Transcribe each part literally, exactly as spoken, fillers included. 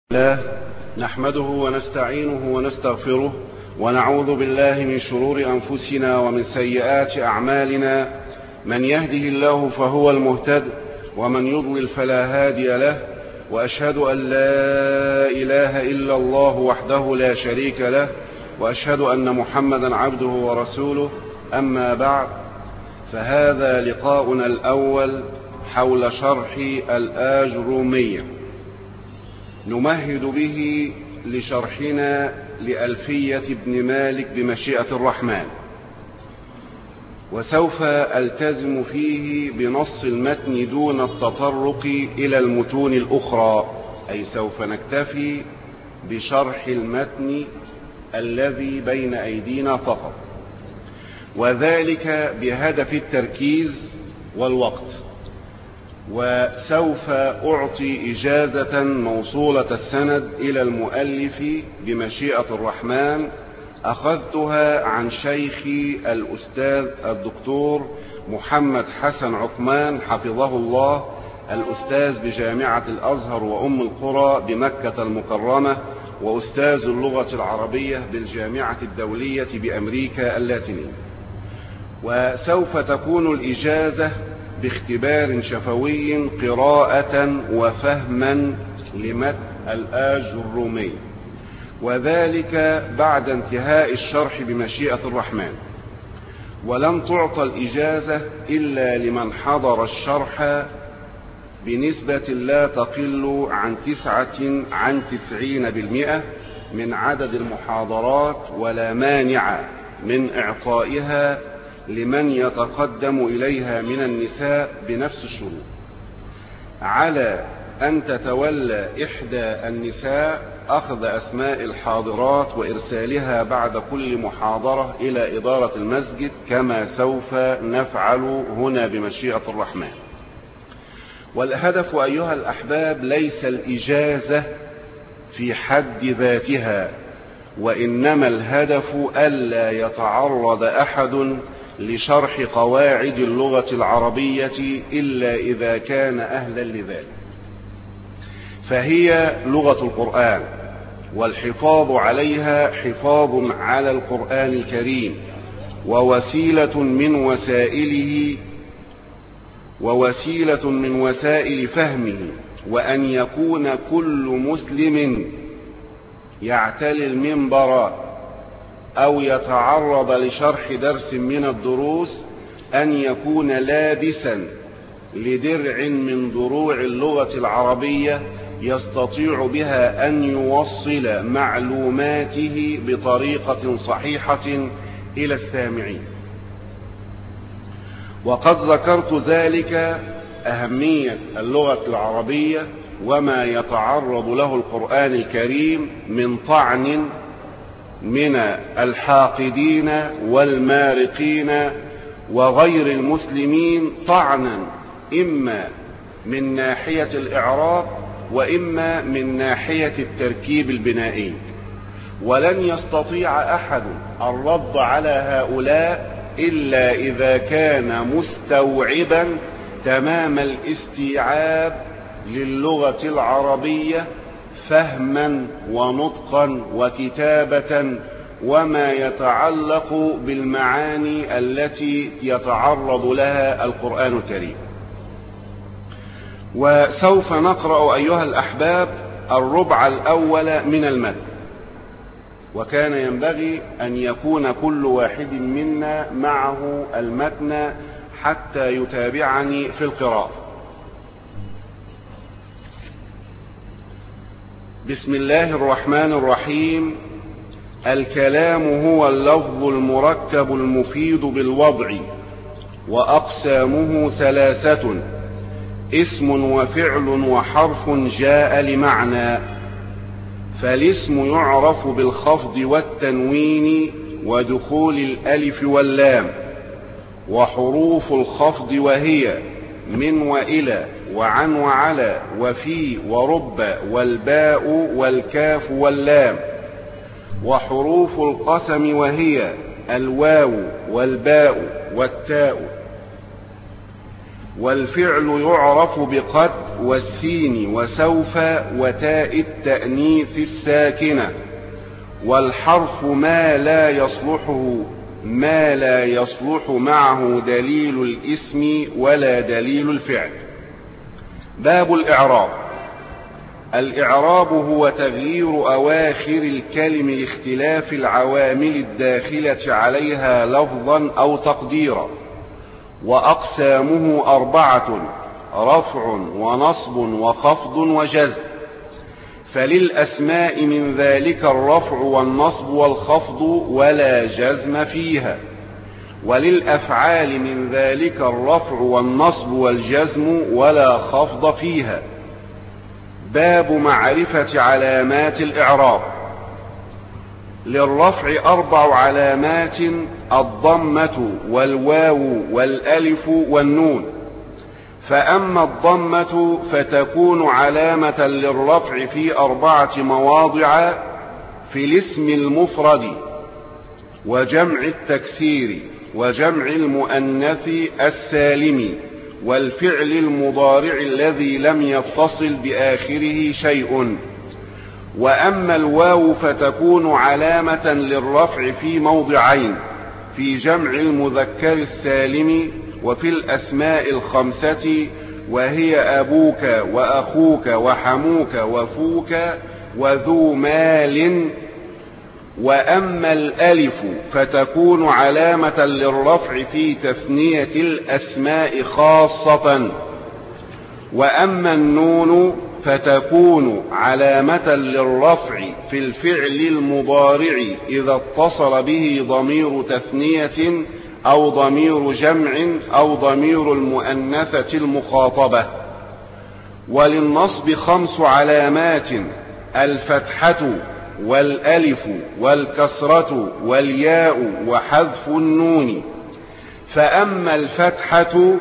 الله نحمده ونستعينه ونستغفره ونعوذ بالله من شرور أنفسنا ومن سيئات أعمالنا. من يهده الله فهو المهتد ومن يضلل فلا هادي له، وأشهد أن لا إله إلا الله وحده لا شريك له، وأشهد أن محمدا عبده ورسوله. أما بعد، فهذا لقاؤنا الأول حول شرح الآجرومية، نمهد به لشرحنا لألفية ابن مالك بمشيئة الرحمن، وسوف ألتزم فيه بنص المتن دون التطرق إلى المتون الأخرى، أي سوف نكتفي بشرح المتن الذي بين أيدينا فقط، وذلك بهدف التركيز والوقت. وسوف أعطي إجازة موصولة السند إلى المؤلف بمشيئة الرحمن، أخذتها عن شيخي الأستاذ الدكتور محمد حسن عثمان حفظه الله، الأستاذ بجامعة الأزهر وأم القرى بمكة المكرمة، وأستاذ اللغة العربية بالجامعة الدولية بأمريكا اللاتينية. وسوف تكون الإجازة باختبار شفوي قراءة وفهما لمتن الآجرومية، وذلك بعد انتهاء الشرح بمشيئة الرحمن. ولن تعطى الإجازة إلا لمن حضر الشرح بنسبة لا تقل عن تسعة عن تسعين بالمئة من عدد المحاضرات، ولا مانع من إعطائها لمن يتقدم إليها من النساء بنفس الشروط، على أن تتولى إحدى النساء أخذ أسماء الحاضرات وإرسالها بعد كل محاضرة إلى إدارة المسجد، كما سوف نفعل هنا بمشيئة الرحمن. والهدف أيها الأحباب ليس الإجازة في حد ذاتها، وإنما الهدف ألا يتعرض أحد لشرح قواعد اللغة العربية إلا إذا كان أهلا لذلك، فهي لغة القرآن، والحفاظ عليها حفاظ على القرآن الكريم، ووسيلة من وسائله ووسيلة من وسائل فهمه. وأن يكون كل مسلم يعتلي المنبر أو يتعرض لشرح درس من الدروس أن يكون لابسا لدرع من دروع اللغة العربية يستطيع بها أن يوصل معلوماته بطريقة صحيحة إلى السامعين. وقد ذكرت ذلك أهمية اللغة العربية وما يتعرض له القرآن الكريم من طعن من الحاقدين والمارقين وغير المسلمين، طعنا إما من ناحية الإعراب وإما من ناحية التركيب البنائي. ولن يستطيع أحد الرد على هؤلاء إلا إذا كان مستوعبا تمام الاستيعاب للغة العربية فهما ونطقا وكتابة، وما يتعلق بالمعاني التي يتعرض لها القرآن الكريم. وسوف نقرأ أيها الأحباب الربع الأول من المتن، وكان ينبغي أن يكون كل واحد منا معه المتن حتى يتابعني في القراءة. بسم الله الرحمن الرحيم. الكلام هو اللفظ المركب المفيد بالوضع، وأقسامه ثلاثة: اسم وفعل وحرف جاء لمعنى. فالاسم يعرف بالخفض والتنوين ودخول الألف واللام، وحروف الخفض وهي من وإلى وعن وعلى وفي ورب والباء والكاف واللام. وحروف القسم وهي الواو والباء والتاء. والفعل يعرف بقد والسين وسوف وتاء التأنيث الساكنة. والحرف ما لا يصلحه ما لا يصلح معه دليل الاسم ولا دليل الفعل. باب الإعراب. الإعراب هو تغيير أواخر الكلم لاختلاف العوامل الداخلة عليها لفظا أو تقديرا. وأقسامه أربعة: رفع ونصب وخفض وجزم. فللأسماء من ذلك الرفع والنصب والخفض ولا جزم فيها، وللأفعال من ذلك الرفع والنصب والجزم ولا خفض فيها. باب معرفة علامات الإعراب. للرفع أربع علامات: الضمة والواو والألف والنون. فأما الضمة فتكون علامة للرفع في أربعة مواضع: في الاسم المفرد وجمع التكسير وجمع المؤنث السالم والفعل المضارع الذي لم يتصل بآخره شيء. وأما الواو فتكون علامة للرفع في موضعين: في جمع المذكر السالم وفي الأسماء الخمسة، وهي أبوك وأخوك وحموك وفوك وذو مال. وأما الألف فتكون علامة للرفع في تثنية الأسماء خاصة. وأما النون فتكون علامة للرفع في الفعل المضارع إذا اتصل به ضمير تثنية أو ضمير جمع أو ضمير المؤنثة المخاطبة. وللنصب خمس علامات: الفتحة والألف والكسرة والياء وحذف النون. فأما الفتحة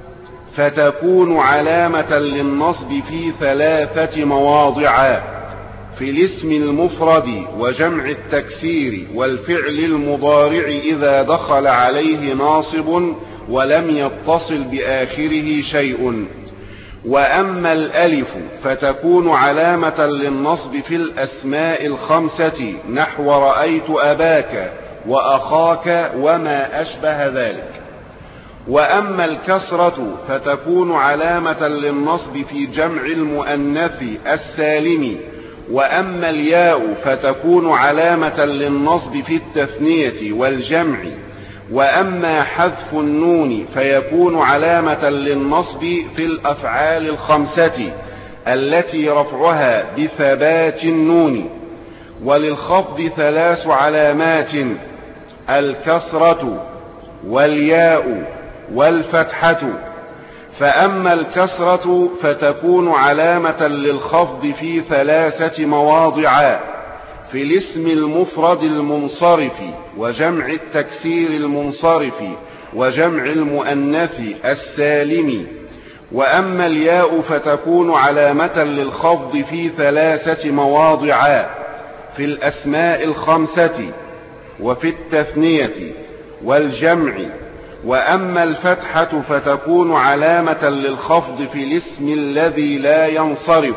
فتكون علامة للنصب في ثلاثة مواضع: في الاسم المفرد وجمع التكسير والفعل المضارع إذا دخل عليه ناصب ولم يتصل بآخره شيء. وأما الألف فتكون علامة للنصب في الأسماء الخمسة نحو رأيت أباك وأخاك وما أشبه ذلك. وأما الكسرة فتكون علامة للنصب في جمع المؤنث السالم. وأما الياء فتكون علامة للنصب في التثنية والجمع. وأما حذف النون فيكون علامة للنصب في الأفعال الخمسة التي رفعها بثبات النون. وللخفض ثلاث علامات: الكسرة والياء والفتحة. فأما الكسرة فتكون علامة للخفض في ثلاثة مواضع: في الاسم المفرد المنصرف وجمع التكسير المنصرف وجمع المؤنث السالم. وأما الياء فتكون علامة للخفض في ثلاثة مواضع: في الأسماء الخمسة وفي التثنية والجمع. وأما الفتحة فتكون علامة للخفض في الاسم الذي لا ينصرف.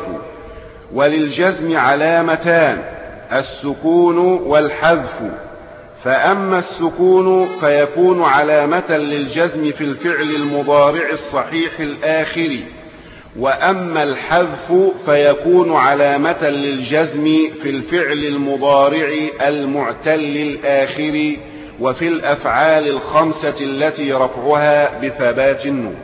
وللجزم علامتان: السكون والحذف. فأما السكون فيكون علامة للجزم في الفعل المضارع الصحيح الآخر. وأما الحذف فيكون علامة للجزم في الفعل المضارع المعتل الآخر وفي الأفعال الخمسة التي رفعها بثبات النون.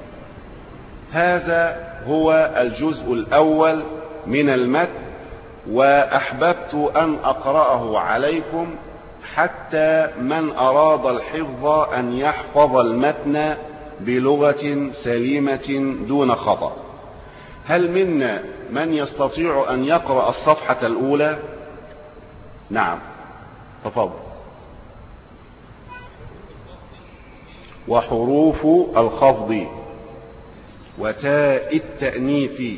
هذا هو الجزء الأول من المتن، وأحببت أن أقرأه عليكم حتى من أراد الحفظ أن يحفظ المتن بلغة سليمة دون خطأ. هل منا من يستطيع أن يقرأ الصفحة الأولى؟ نعم، تفضل. وحروف الخفض وتاء التأنيث.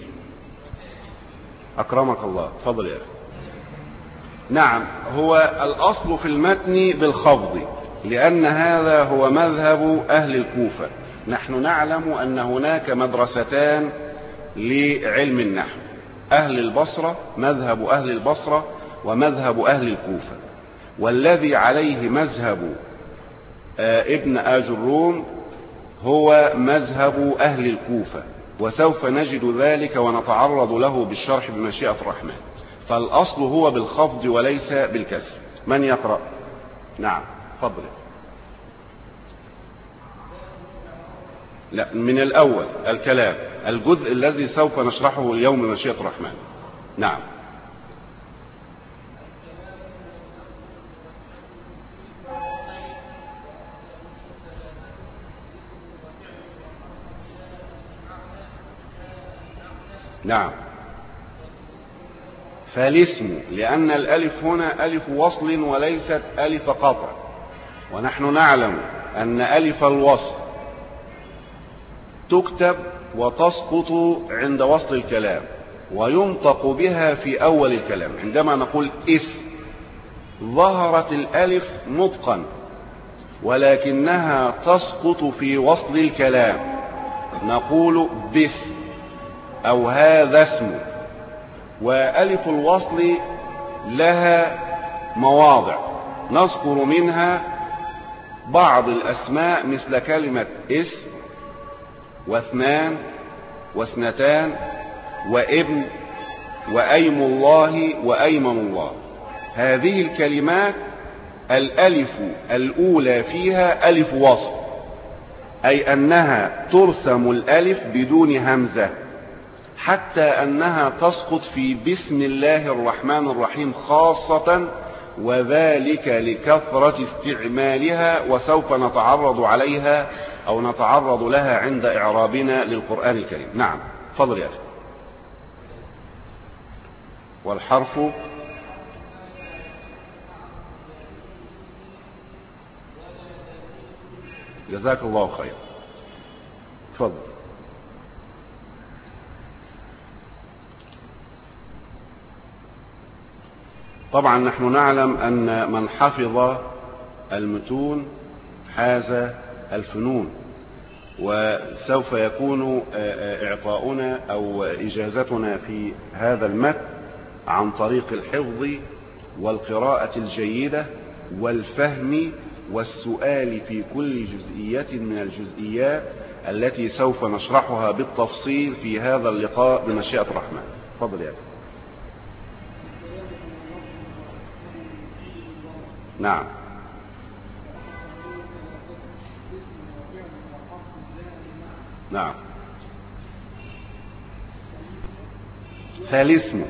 أكرمك الله، تفضل يا أخي. نعم، هو الأصل في المتن بالخفض، لأن هذا هو مذهب أهل الكوفة، نحن نعلم أن هناك مدرستان لعلم النحو، أهل البصرة، مذهب أهل البصرة ومذهب أهل الكوفة، والذي عليه مذهب ابن آجروم هو مذهب أهل الكوفة، وسوف نجد ذلك ونتعرض له بالشرح بمشيئة الرحمن. فالأصل هو بالخفض وليس بالكسر. من يقرأ؟ نعم فضل. لا، من الأول الكلام، الجزء الذي سوف نشرحه اليوم بمشيئة الرحمن. نعم. نعم. فالاسم، لأن الألف هنا ألف وصل وليست ألف قطع، ونحن نعلم أن ألف الوصل تكتب وتسقط عند وصل الكلام وينطق بها في أول الكلام. عندما نقول اسم ظهرت الألف نطقا ولكنها تسقط في وصل الكلام، نقول باسم أو هذا اسم. وألف الوصل لها مواضع نذكر منها بعض الأسماء مثل كلمة اسم واثنان واثنتان وابن وأيم الله وأيمن الله. هذه الكلمات الألف الأولى فيها ألف وصل، أي أنها ترسم الألف بدون همزة، حتى أنها تسقط في بسم الله الرحمن الرحيم خاصة، وذلك لكثرة استعمالها، وسوف نتعرض عليها أو نتعرض لها عند إعرابنا للقرآن الكريم. نعم فضل يا أخي. والحرف جزاك الله خير. تفضل. طبعا نحن نعلم أن من حفظ المتون حاز الفنون، وسوف يكون إعطاؤنا أو إجازتنا في هذا المتن عن طريق الحفظ والقراءة الجيدة والفهم والسؤال في كل جزئية من الجزئيات التي سوف نشرحها بالتفصيل في هذا اللقاء بمشيئة الرحمن. تفضل يا أخي. نعم. نعم. فالاسم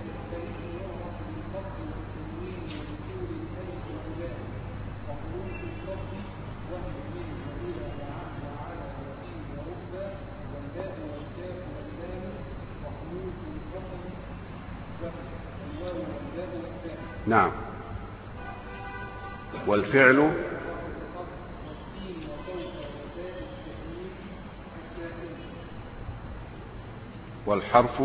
نعم. والفعل والحرف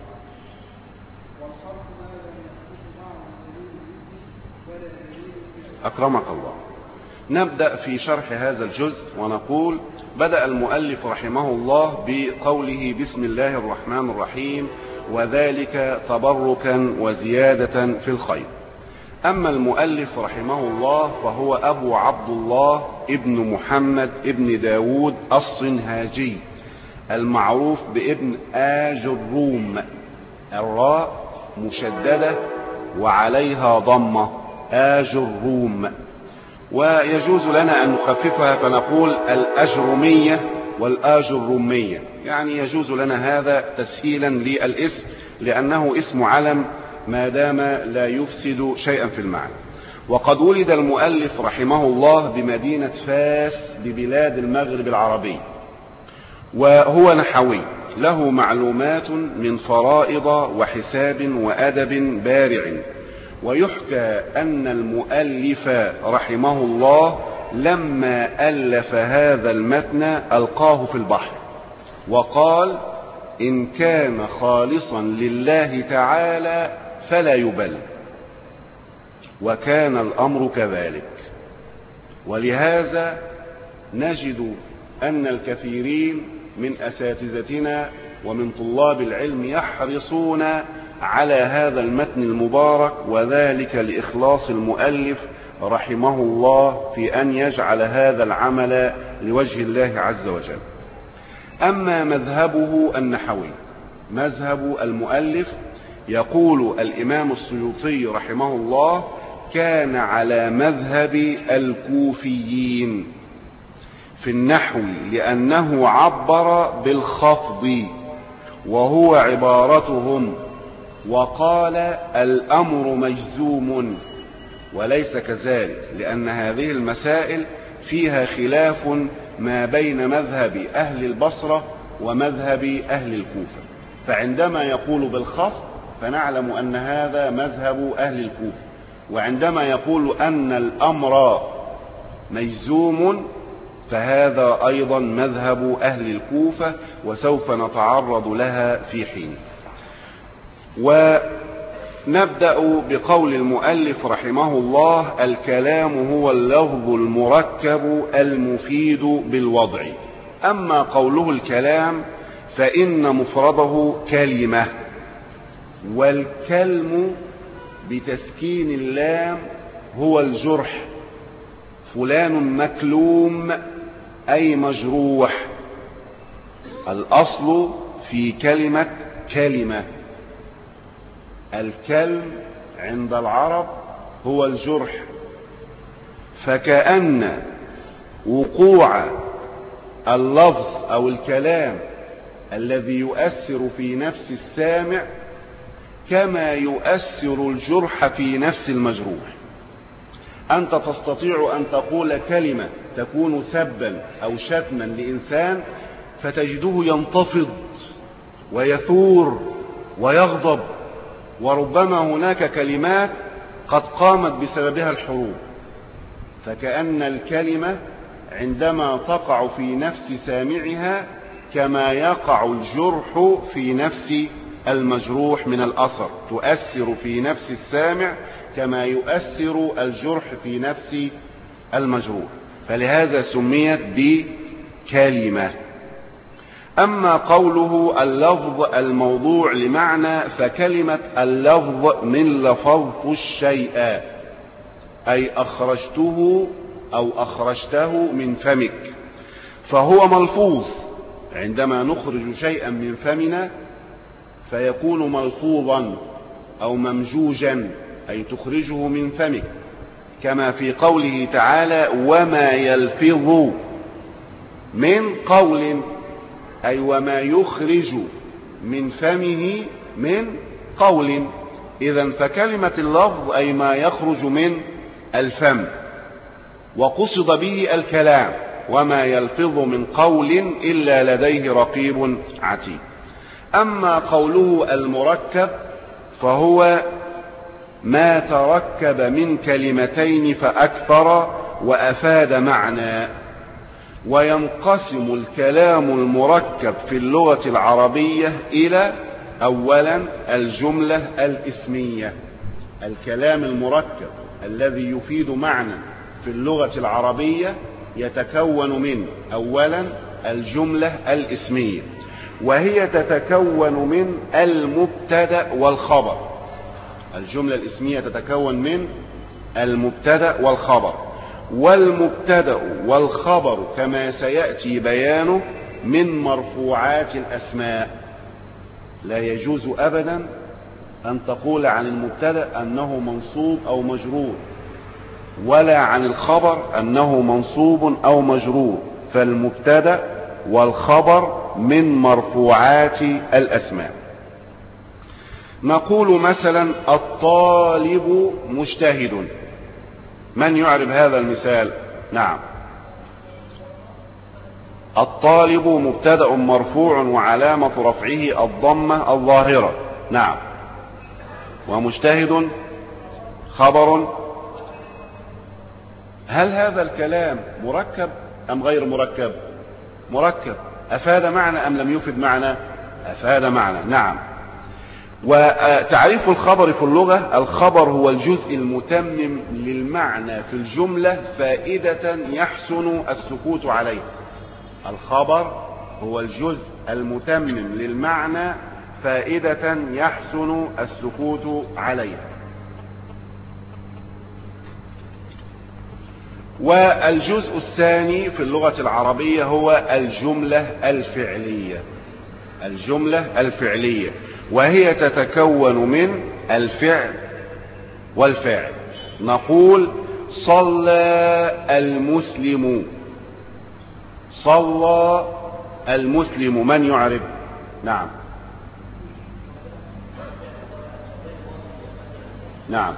أكرمك الله. نبدأ في شرح هذا الجزء ونقول: بدأ المؤلف رحمه الله بقوله بسم الله الرحمن الرحيم، وذلك تبركا وزيادة في الخير. أما المؤلف رحمه الله فهو أبو عبد الله ابن محمد ابن داود الصنهاجي المعروف بابن آجروم، الراء مشددة وعليها ضمة، آجروم. ويجوز لنا أن نخففها فنقول الأجرمية والآجرومية، يعني يجوز لنا هذا تسهيلا للاسم لأنه اسم علم ما دام لا يفسد شيئا في المعنى. وقد ولد المؤلف رحمه الله بمدينة فاس ببلاد المغرب العربي، وهو نحوي له معلومات من فرائض وحساب وأدب بارع. ويحكى أن المؤلف رحمه الله لما ألف هذا المتن ألقاه في البحر وقال: إن كان خالصا لله تعالى فلا يبل. وكان الأمر كذلك. ولهذا نجد أن الكثيرين من أساتذتنا ومن طلاب العلم يحرصون على هذا المتن المبارك، وذلك لإخلاص المؤلف رحمه الله في أن يجعل هذا العمل لوجه الله عز وجل. أما مذهبه النحوي، مذهب المؤلف، يقول الإمام السيوطي رحمه الله: كان على مذهب الكوفيين في النحو لأنه عبر بالخفض وهو عبارتهم، وقال الأمر مجزوم، وليس كذلك، لأن هذه المسائل فيها خلاف ما بين مذهب أهل البصرة ومذهب أهل الكوفة. فعندما يقول بالخفض فنعلم أن هذا مذهب أهل الكوفة، وعندما يقول أن الأمر مجزوم فهذا أيضا مذهب أهل الكوفة، وسوف نتعرض لها في حين. ونبدأ بقول المؤلف رحمه الله: الكلام هو اللفظ المركب المفيد بالوضع. أما قوله الكلام فإن مفرده كلمة، والكلم بتسكين اللام هو الجرح، فلان مكلوم أي مجروح. الأصل في كلمة كلمة، الكلم عند العرب هو الجرح، فكأن وقوع اللفظ أو الكلام الذي يؤثر في نفس السامع كما يؤثر الجرح في نفس المجروح. أنت تستطيع أن تقول كلمة تكون سبا أو شتما لإنسان فتجده ينتفض ويثور ويغضب، وربما هناك كلمات قد قامت بسببها الحروب. فكأن الكلمة عندما تقع في نفس سامعها كما يقع الجرح في نفس المجروح من الأثر، تؤثر في نفس السامع كما يؤثر الجرح في نفس المجروح، فلهذا سميت بكلمة. أما قوله اللفظ الموضوع لمعنى، فكلمة اللفظ من لفظت الشيء، أي أخرجته أو أخرجته من فمك، فهو ملفوظ. عندما نخرج شيئا من فمنا فيكون ملفوظا أو ممجوجا، أي تخرجه من فمك، كما في قوله تعالى: وما يلفظ من قول، أي وما يخرج من فمه من قول. إذن فكلمة اللفظ أي ما يخرج من الفم، وقصد به الكلام، وما يلفظ من قول إلا لديه رقيب عتيد. أما قوله المركب فهو ما تركب من كلمتين فأكثر وأفاد معنى. وينقسم الكلام المركب في اللغة العربية إلى: أولا الجملة الإسمية، الكلام المركب الذي يفيد معنى في اللغة العربية يتكون من: أولا الجملة الإسمية، وهي تتكون من المبتدأ والخبر. الجملة الإسمية تتكون من المبتدأ والخبر، والمبتدأ والخبر كما سيأتي بيانه من مرفوعات الأسماء. لا يجوز أبدا أن تقول عن المبتدأ أنه منصوب أو مجرور، ولا عن الخبر أنه منصوب أو مجرور، فالمبتدأ والخبر من مرفوعات الأسماء. نقول مثلا: الطالب مجتهد. من يعرف هذا المثال؟ نعم. الطالب مبتدأ مرفوع وعلامة رفعه الضمة الظاهرة. نعم. ومجتهد خبر. هل هذا الكلام مركب أم غير مركب؟ مركب. أفاد معنى أم لم يفد معنى؟ أفاد معنى. نعم. وتعريف الخبر في اللغة: الخبر هو الجزء المتمم للمعنى في الجملة فائدة يحسن السكوت عليه. الخبر هو الجزء المتمم للمعنى فائدة يحسن السكوت عليها. والجزء الثاني في اللغة العربية هو الجملة الفعلية. الجملة الفعلية وهي تتكون من الفعل والفاعل. نقول صلى المسلم. صلى المسلم، من يعرب؟ نعم نعم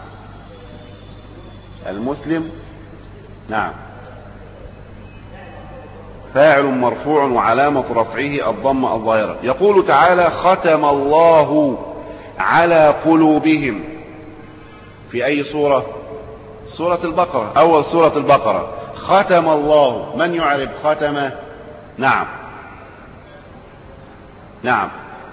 المسلم، نعم، فاعل مرفوع وعلامة رفعه الضمة الظاهرة. يقول تعالى ختم الله على قلوبهم. في أي سورة؟ سورة البقرة، أول سورة البقرة. ختم الله، من يعرب ختم؟ نعم نعم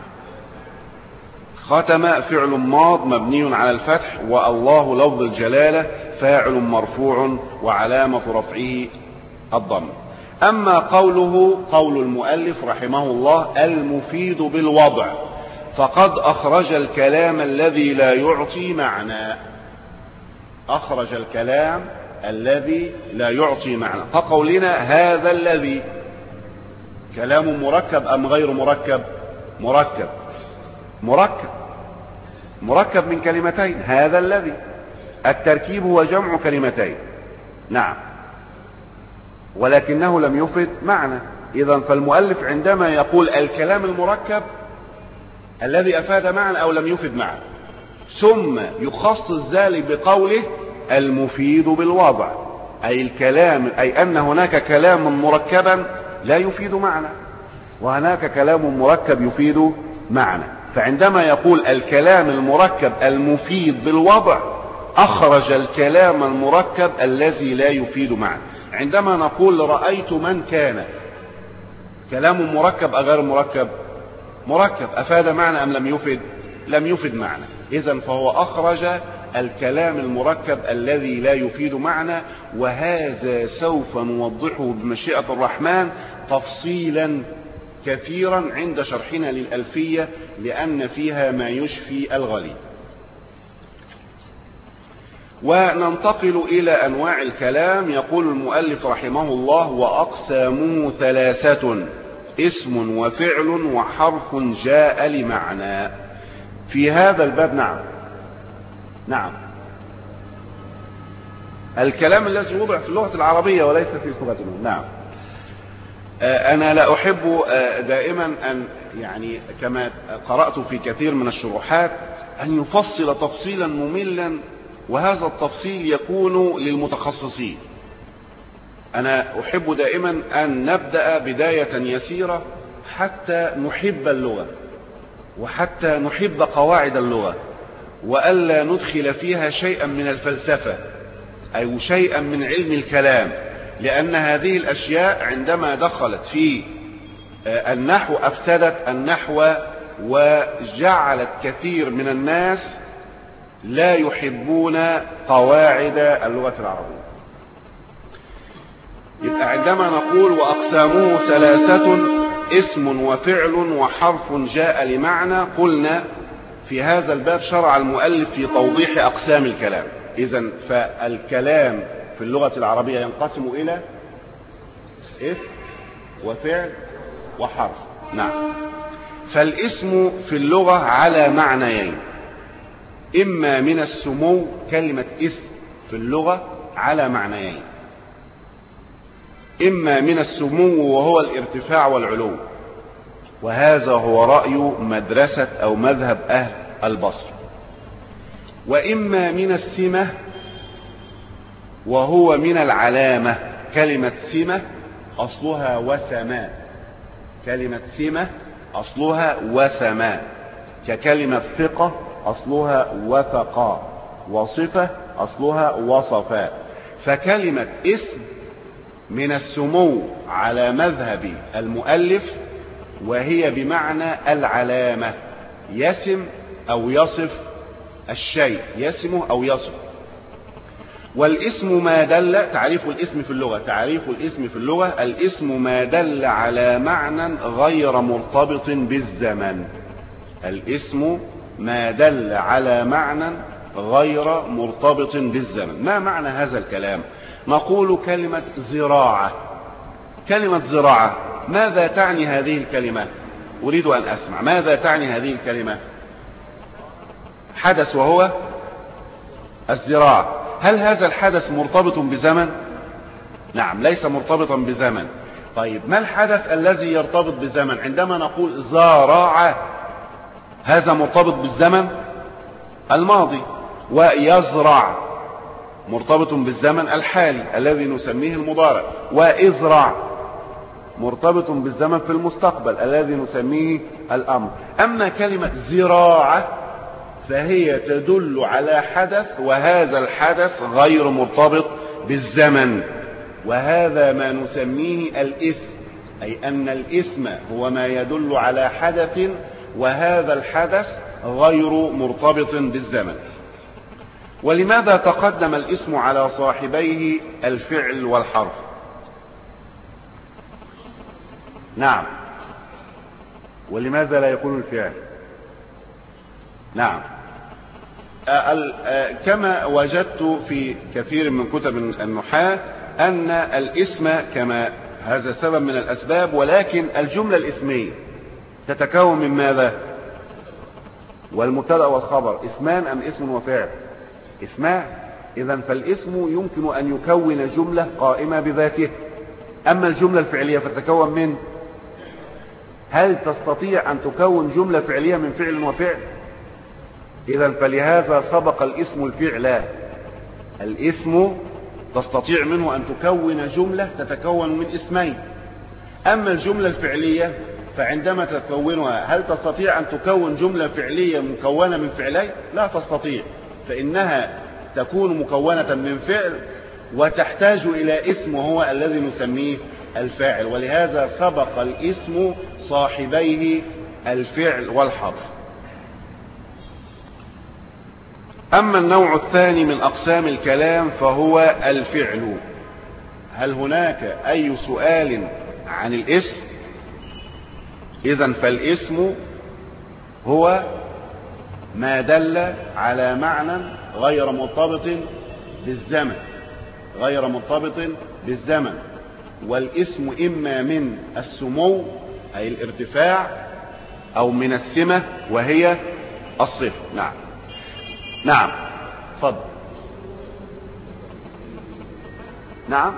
ختم فعل ماض مبني على الفتح، والله لفظ الجلالة فاعل مرفوع وعلامة رفعه الضم. أما قوله قول المؤلف رحمه الله المفيد بالوضع، فقد أخرج الكلام الذي لا يعطي معنى. أخرج الكلام الذي لا يعطي معنى، كقولنا هذا الذي. كلام مركب أم غير مركب؟ مركب مركب مركب من كلمتين، هذا الذي. التركيب هو جمع كلمتين، نعم، ولكنه لم يفد معنى. إذن فالمؤلف عندما يقول الكلام المركب الذي أفاد معنى أو لم يفد معنى، ثم يخصص ذلك بقوله المفيد بالوضع، أي الكلام، أي أن هناك كلام مركبا لا يفيد معنى، وهناك كلام مركب يفيد معنى. فعندما يقول الكلام المركب المفيد بالوضع، أخرج الكلام المركب الذي لا يفيد معنى. عندما نقول رأيت من كان، كلام مركب أو غير مركب؟ مركب، أفاد معنى أم لم يفد؟ لم يفد معنى. إذن فهو أخرج الكلام المركب الذي لا يفيد معنى. وهذا سوف نوضحه بمشيئة الرحمن تفصيلا كثيرا عند شرحنا للألفية، لأن فيها ما يشفي الغليل. وننتقل إلى أنواع الكلام. يقول المؤلف رحمه الله وأقسامه ثلاثة: اسم وفعل وحرف جاء لمعنى. في هذا الباب نعم نعم الكلام الذي وضع في اللغة العربية وليس في لغتنا. نعم أنا لا أحب دائما أن يعني كما قرأت في كثير من الشروحات أن يفصل تفصيلا مملا، وهذا التفصيل يكون للمتخصصين. أنا أحب دائما أن نبدأ بداية يسيرة حتى نحب اللغة وحتى نحب قواعد اللغة، وألا ندخل فيها شيئا من الفلسفة أو شيئا من علم الكلام، لأن هذه الأشياء عندما دخلت في النحو أفسدت النحو وجعلت كثير من الناس لا يحبون قواعد اللغة العربية. يبقى عندما نقول وأقسامه ثلاثة: اسم وفعل وحرف جاء لمعنى، قلنا في هذا الباب شرع المؤلف في توضيح أقسام الكلام. إذن فالكلام في اللغة العربية ينقسم إلى اسم وفعل وحرف. نعم. فالاسم في اللغة على معنيين: إما من السمو، كلمة اسم في اللغة على معنيين: إما من السمو وهو الارتفاع والعلو، وهذا هو رأي مدرسة أو مذهب أهل البصرة، وإما من السمة وهو من العلامة. كلمة سمة أصلها وسماء، كلمة سمة أصلها وسماء، ككلمة ثقة أصلها وثقا، وصفة أصلها وصفا. فكلمة اسم من السمو على مذهب المؤلف، وهي بمعنى العلامة، يسم أو يصف الشيء، يسمه أو يصف. والاسم ما دل، تعريف الاسم في اللغة، تعريف الاسم في اللغة: الاسم ما دل على معنى غير مرتبط بالزمن. الاسم ما دل على معنى غير مرتبط بالزمن. ما معنى هذا الكلام؟ نقول كلمة زراعة. كلمة زراعة ماذا تعني هذه الكلمة؟ أريد أن أسمع ماذا تعني هذه الكلمة. حدث وهو الزراعة. هل هذا الحدث مرتبط بزمن؟ نعم، ليس مرتبطا بزمن. طيب ما الحدث الذي يرتبط بزمن؟ عندما نقول زارع، هذا مرتبط بالزمن الماضي. ويزرع مرتبط بالزمن الحالي الذي نسميه المضارع. وازرع مرتبط بالزمن في المستقبل الذي نسميه الأمر. أما كلمة زراعة فهي تدل على حدث، وهذا الحدث غير مرتبط بالزمن، وهذا ما نسميه الاسم. أي أن الاسم هو ما يدل على حدث، وهذا الحدث غير مرتبط بالزمن. ولماذا تقدم الاسم على صاحبيه الفعل والحرف؟ نعم. ولماذا لا يكون الفعل؟ نعم. كما وجدت في كثير من كتب النحاة أن الاسم كما هذا سبب من الأسباب، ولكن الجملة الاسمية تتكون من ماذا؟ والمبتدأ والخبر اسمان أم اسم وفعل؟ اسمان. إذن فالاسم يمكن أن يكون جملة قائمة بذاته. أما الجملة الفعلية فتتكون من، هل تستطيع أن تكون جملة فعلية من فعل وفعل؟ إذن فلهذا سبق الاسم الفعل. الاسم تستطيع منه أن تكون جملة تتكون من اسمين. أما الجملة الفعلية فعندما تكونها هل تستطيع أن تكون جملة فعلية مكونة من فعلين؟ لا تستطيع، فإنها تكون مكونة من فعل وتحتاج إلى اسم وهو الذي نسميه الفاعل. ولهذا سبق الاسم صاحبيه الفعل والحرف. أما النوع الثاني من أقسام الكلام فهو الفعل. هل هناك أي سؤال عن الاسم؟ إذن فالاسم هو ما دل على معنى غير مرتبط بالزمن، غير مرتبط بالزمن. والاسم إما من السمو أي الارتفاع، أو من السمة وهي الصفة. نعم. نعم تفضل. نعم.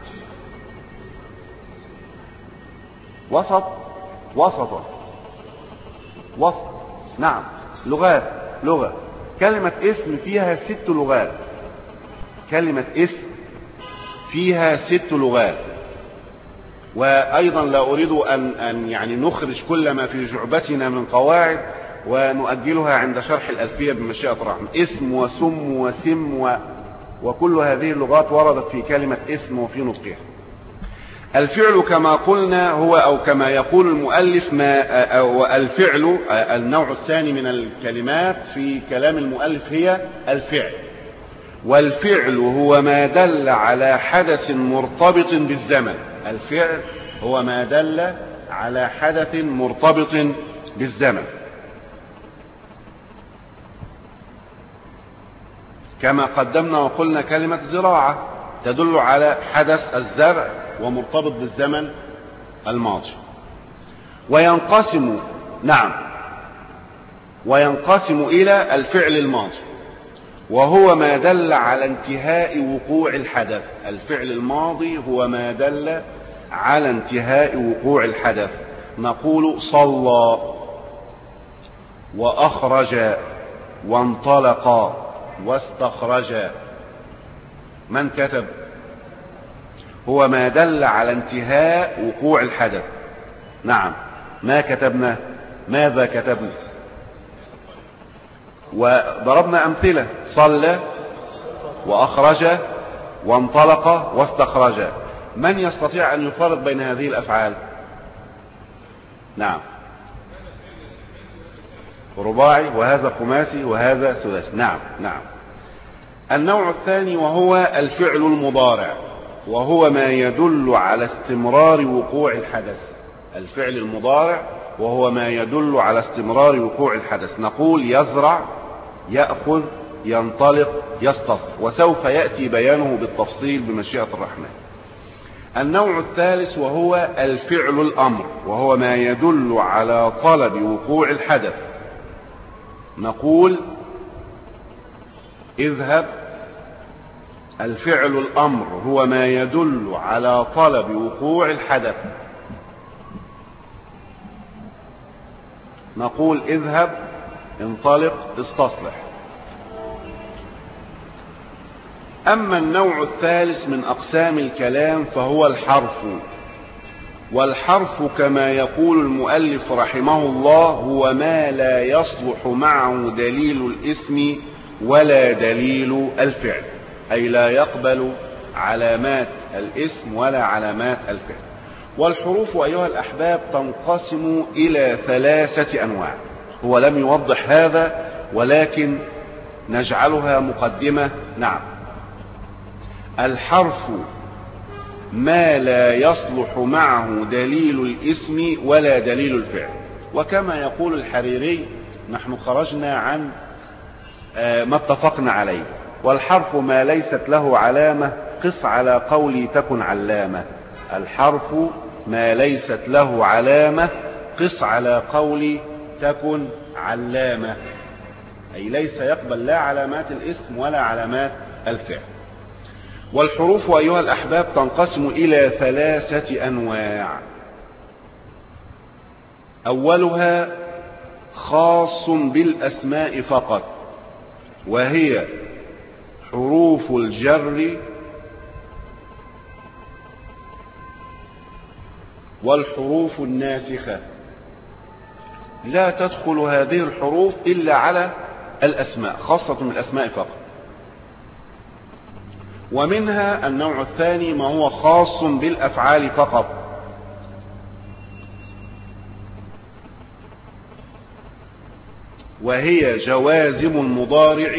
وسط. وسطا. وسط. نعم. لغات. لغة. كلمة اسم فيها ست لغات. كلمة اسم فيها ست لغات. وأيضا لا أريد أن, أن يعني نخرج كل ما في جعبتنا من قواعد ونؤجلها عند شرح الألفية بمشيئة الرحمن. اسم وسم وسم و... وكل هذه اللغات وردت في كلمة اسم وفي نطقها. الفعل كما قلنا هو، أو كما يقول المؤلف، ما أو الفعل النوع الثاني من الكلمات في كلام المؤلف هي الفعل. والفعل هو ما دل على حدث مرتبط بالزمن. الفعل هو ما دل على حدث مرتبط بالزمن. كما قدمنا وقلنا كلمة زراعة تدل على حدث الزرع ومرتبط بالزمن الماضي. وينقسم نعم وينقسم إلى الفعل الماضي، وهو ما دل على انتهاء وقوع الحدث. الفعل الماضي هو ما دل على انتهاء وقوع الحدث. نقول صلى وأخرج وانطلق واستخرج. من كتب؟ هو ما دل على انتهاء وقوع الحدث. نعم. ما كتبنا؟ ماذا كتبنا؟ وضربنا أمثلة: صلى وأخرج وانطلق واستخرج. من يستطيع أن يفرق بين هذه الأفعال؟ نعم. رباعي، وهذا خماسي، وهذا ثلاثي. نعم. نعم. النوع الثاني وهو الفعل المضارع، وهو ما يدل على استمرار وقوع الحدث. الفعل المضارع وهو ما يدل على استمرار وقوع الحدث. نقول يزرع، يأخذ، ينطلق، يستصرخ، وسوف يأتي بيانه بالتفصيل بمشيئة الرحمن. النوع الثالث وهو الفعل الأمر، وهو ما يدل على طلب وقوع الحدث. نقول اذهب. الفعل الأمر هو ما يدل على طلب وقوع الحدث. نقول اذهب، انطلق، استصلح. أما النوع الثالث من أقسام الكلام فهو الحرف. والحرف كما يقول المؤلف رحمه الله هو ما لا يصلح معه دليل الاسم ولا دليل الفعل، أي لا يقبل علامات الاسم ولا علامات الفعل. والحروف أيها الأحباب تنقسم إلى ثلاثة أنواع. هو لم يوضح هذا ولكن نجعلها مقدمة. نعم، الحرف ما لا يصلح معه دليل الاسم ولا دليل الفعل. وكما يقول الحريري نحن خرجنا عن ما اتفقنا عليه. والحرف ما ليست له علامة قس على قولي تكن علامة. الحرف ما ليست له علامة قس على قولي تكن علامة، أي ليس يقبل لا علامات الاسم ولا علامات الفعل. والحروف أيها الأحباب تنقسم إلى ثلاثة أنواع. أولها خاص بالأسماء فقط، وهي حروف الجر والحروف الناسخة. لا تدخل هذه الحروف إلا على الأسماء، خاصة بالأسماء فقط. ومنها النوع الثاني ما هو خاص بالأفعال فقط، وهي جوازم المضارع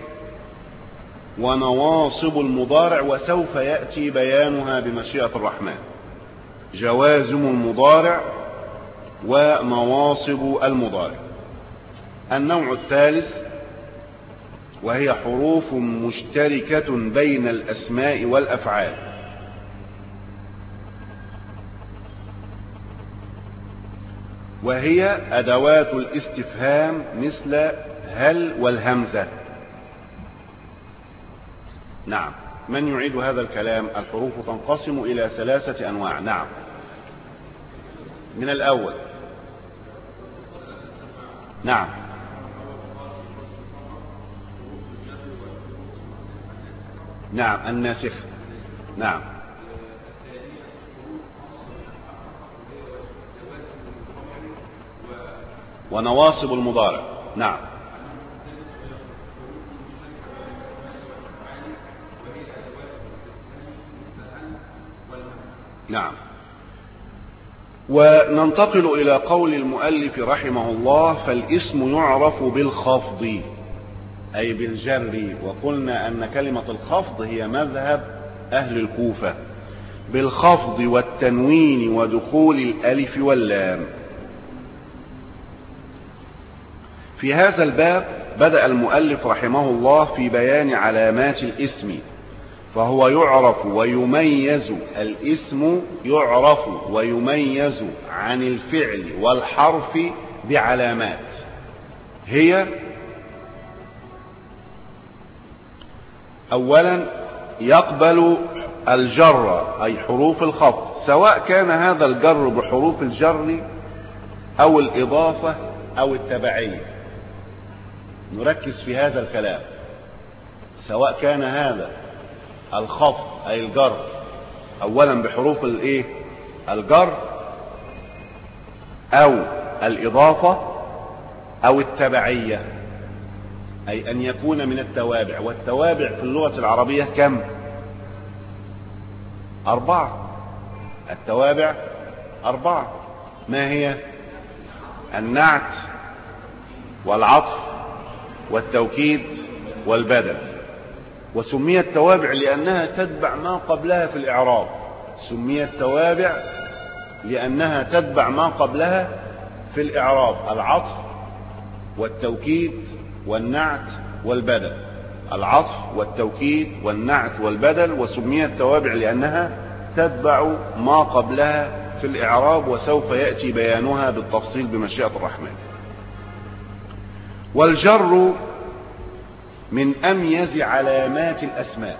ونواصب المضارع، وسوف يأتي بيانها بمشيئة الرحمن. جوازم المضارع ونواصب المضارع. النوع الثالث وهي حروف مشتركة بين الأسماء والأفعال، وهي أدوات الاستفهام مثل هل والهمزة. نعم، من يعيد هذا الكلام؟ الحروف تنقسم إلى ثلاثة أنواع. نعم، من الأول. نعم، نعم، الناسخ. نعم، ونواصب المضارع. نعم، نعم. وننتقل إلى قول المؤلف رحمه الله: فالاسم يعرف بالخفض، أي بالجر. وقلنا أن كلمة الخفض هي مذهب أهل الكوفة، بالخفض والتنوين ودخول الألف واللام. في هذا الباب بدأ المؤلف رحمه الله في بيان علامات الاسم، فهو يعرف ويميز. الاسم يعرف ويميز عن الفعل والحرف بعلامات، هي: أولا يقبل الجر أي حروف الخفض، سواء كان هذا الجر بحروف الجر أو الإضافة أو التبعية. نركز في هذا الكلام، سواء كان هذا الخفض أي الجر أولا بحروف الإيه؟ الجر أو الإضافة أو التبعية، أي أن يكون من التوابع. والتوابع في اللغة العربية كم؟ أربعة. التوابع أربعة. ما هي؟ النعت والعطف والتوكيد والبدل. وسميت توابع لأنها تتبع ما قبلها في الإعراب. سميت توابع لأنها تتبع ما قبلها في الإعراب، العطف والتوكيد والنعت والبدل. العطف والتوكيد والنعت والبدل. وسميت توابع لأنها تتبع ما قبلها في الإعراب، وسوف يأتي بيانها بالتفصيل بمشيئة الرحمن. والجر من أميز علامات الأسماء.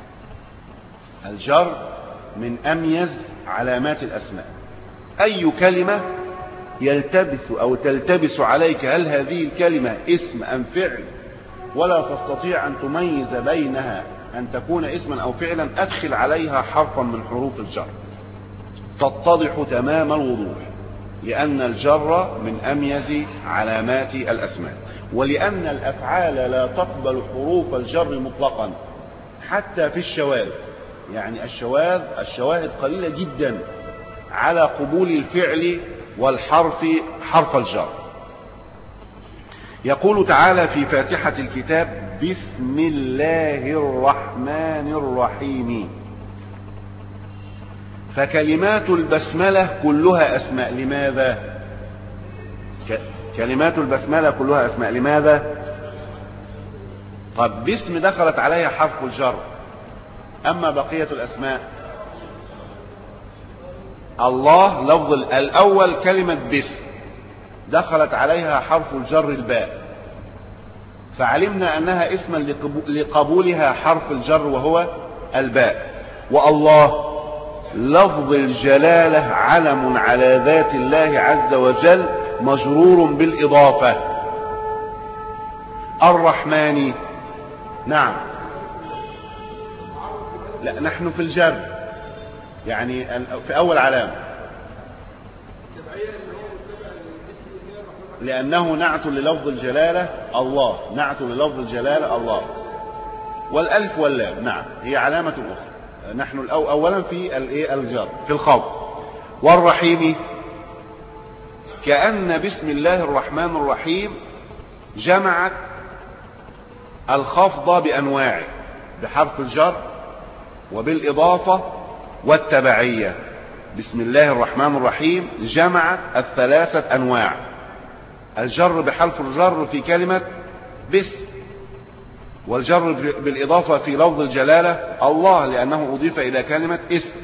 الجر من أميز علامات الأسماء. أي كلمة يلتبس أو تلتبس عليك هل هذه الكلمة اسم أم فعل، ولا تستطيع أن تميز بينها أن تكون اسما أو فعلا، أدخل عليها حرفا من حروف الجر تتضح تمام الوضوح، لأن الجر من أميز علامات الأسماء. ولأن الأفعال لا تقبل حروف الجر مطلقا حتى في الشواذ. يعني الشواذ الشواهد قليلة جدا على قبول الفعل والحرف حرف الجر. يقول تعالى في فاتحة الكتاب: بسم الله الرحمن الرحيم. فكلمات البسملة كلها أسماء. لماذا؟ كلمات البسملة كلها أسماء. لماذا؟ طب باسم دخلت عليها حرف الجر، أما بقية الأسماء الله لفظ الأول كلمة باسم دخلت عليها حرف الجر الباء، فعلمنا أنها اسما لقبولها حرف الجر وهو الباء. والله لفظ الجلالة علم على ذات الله عز وجل مجرور بالإضافة. الرحمن نعم، لا نحن في الجر، يعني في أول علامة، لأنه نعت للفظ الجلالة الله، نعت للفظ الجلالة الله، والألف واللام نعم هي علامة أخرى. نحن الأو أولا في الجر في الخفض. والرحيم كأن بسم الله الرحمن الرحيم جمعت الخفض بأنواعه، بحرف الجر وبالإضافة والتبعية. بسم الله الرحمن الرحيم جمعت الثلاثة أنواع: الجر بحرف الجر في كلمة بسم، والجر بالإضافة في لفظ الجلالة الله لأنه أضيف إلى كلمة اسم.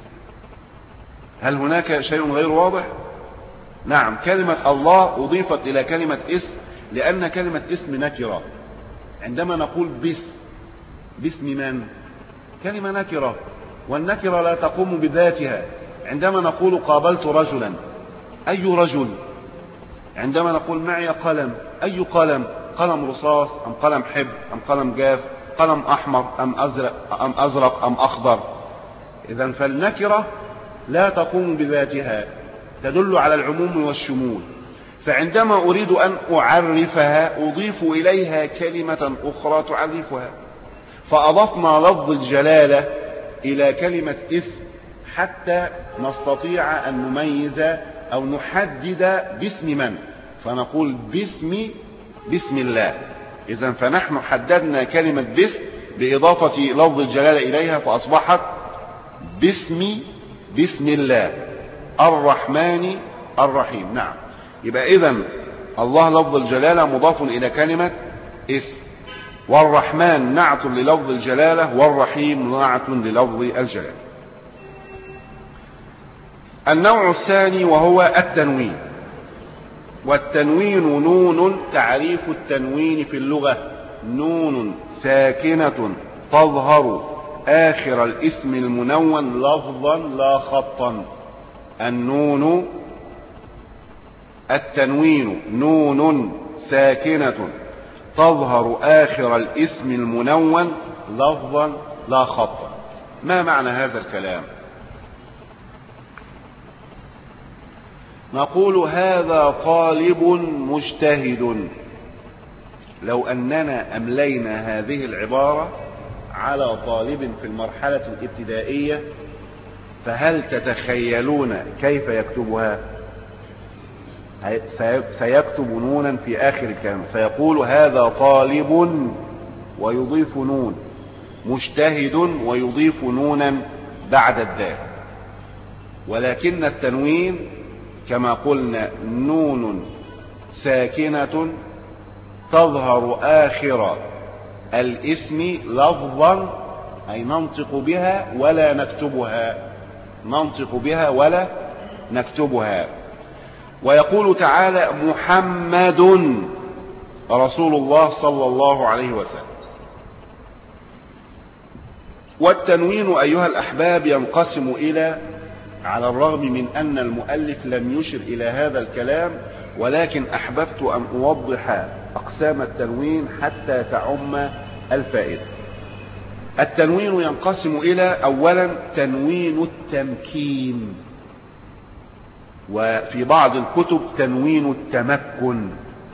هل هناك شيء غير واضح؟ نعم، كلمة الله أضيفت إلى كلمة اسم لأن كلمة اسم نكرة. عندما نقول باسم، باسم من؟ كلمة نكرة، والنكرة لا تقوم بذاتها. عندما نقول قابلت رجلا، أي رجل؟ عندما نقول معي قلم، أي قلم؟ قلم رصاص أم قلم حبر أم قلم جاف، قلم أحمر أم أزرق أم أزرق أم أخضر؟ إذن فالنكرة لا تقوم بذاتها، تدل على العموم والشمول. فعندما أريد أن أعرفها أضيف إليها كلمة أخرى تعرفها، فأضفنا لفظ الجلالة إلى كلمة اسم حتى نستطيع أن نميز أو نحدد باسم من، فنقول باسم بسم الله. إذن فنحن حددنا كلمة باسم بإضافة لفظ الجلالة إليها فأصبحت باسم بسم الله الرحمن الرحيم. نعم، يبقى إذن الله لفظ الجلالة مضاف إلى كلمة اسم، والرحمن نعت للفظ الجلالة، والرحيم نعت للفظ الجلالة. النوع الثاني وهو التنوين. والتنوين نون، تعريف التنوين في اللغة: نون ساكنة تظهر آخر الاسم المنون لفظا لا خطا. النون التنوين نون ساكنة تظهر آخر الاسم المنون لفظا لا خطا. ما معنى هذا الكلام؟ نقول هذا طالب مجتهد. لو أننا أملينا هذه العبارة على طالب في المرحلة الابتدائية، فهل تتخيلون كيف يكتبها؟ سيكتب نونا في آخر الكلمة، سيقول هذا طالب ويضيف نون، مجتهد ويضيف نونا بعد الدال. ولكن التنوين كما قلنا نون ساكنة تظهر آخر الاسم لفظا، أي ننطق بها ولا نكتبها، ننطق بها ولا نكتبها. ويقول تعالى محمد رسول الله صلى الله عليه وسلم. والتنوين أيها الأحباب ينقسم إلى، على الرغم من أن المؤلف لم يشر إلى هذا الكلام، ولكن أحببت أن أوضح أقسام التنوين حتى تعم الفائدة. التنوين ينقسم إلى أولا تنوين التمكين، وفي بعض الكتب تنوين التمكن،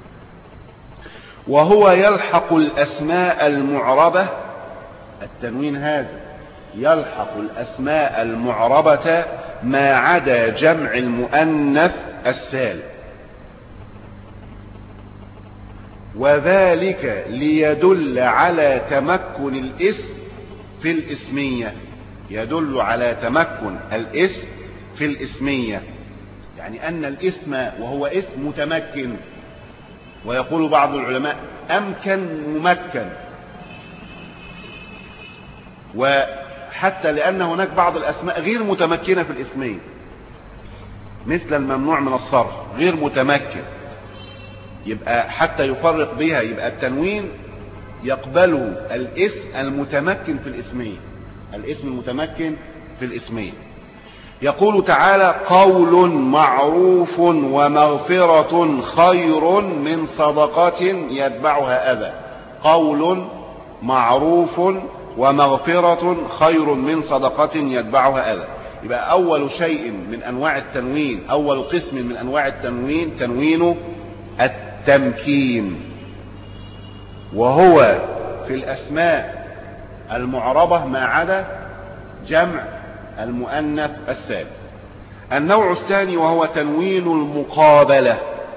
وهو يلحق الأسماء المعربة. التنوين هذا يلحق الأسماء المعربة ما عدا جمع المؤنث السالم، وذلك ليدل على تمكن الاسم في الاسمية، يدل على تمكن الاسم في الاسمية، يعني أن الاسم وهو اسم متمكن. ويقول بعض العلماء أمكن ممكن، وحتى لأن هناك بعض الأسماء غير متمكنة في الاسمية، مثل الممنوع من الصرف غير متمكن، يبقى حتى يفرق بها، يبقى التنوين يقبله الاسم المتمكن في الاسمية، الاسم المتمكن في الاسمية. يقول تعالى قول معروف ومغفرة خير من صدقة يتبعها أذى. قول معروف ومغفرة خير من صدقة يتبعها أذى. يبقى أول شيء من أنواع التنوين، أول قسم من أنواع التنوين تنوين التمكين، وهو في الأسماء المعربة ما عدا جمع المؤنث السالم. النوع الثاني وهو تنوين المقابلة،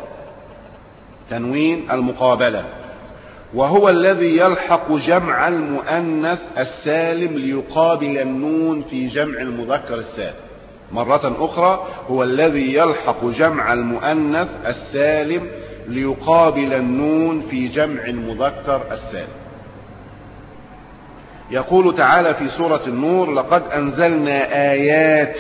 تنوين المقابلة، وهو الذي يلحق جمع المؤنث السالم ليقابل النون في جمع المذكر السالم. مرة أخرى، هو الذي يلحق جمع المؤنث السالم ليقابل النون في جمع المذكر السالم. يقول تعالى في سورة النور لقد أنزلنا آيات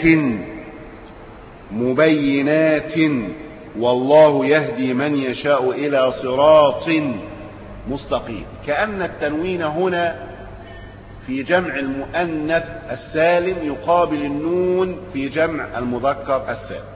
مبينات والله يهدي من يشاء إلى صراط مستقيم. كأن التنوين هنا في جمع المؤنث السالم يقابل النون في جمع المذكر السالم،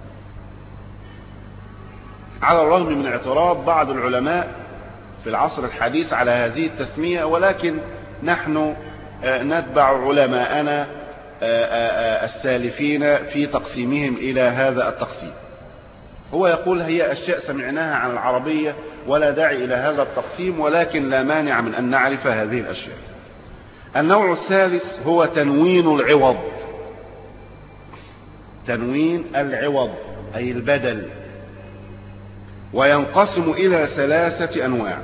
على الرغم من اعتراض بعض العلماء في العصر الحديث على هذه التسمية، ولكن نحن نتبع علماءنا السالفين في تقسيمهم إلى هذا التقسيم. هو يقول هي أشياء سمعناها عن العربية ولا داعي إلى هذا التقسيم، ولكن لا مانع من أن نعرف هذه الأشياء. النوع الثالث هو تنوين العوض، تنوين العوض أي البدل، وينقسم إلى ثلاثة أنواع.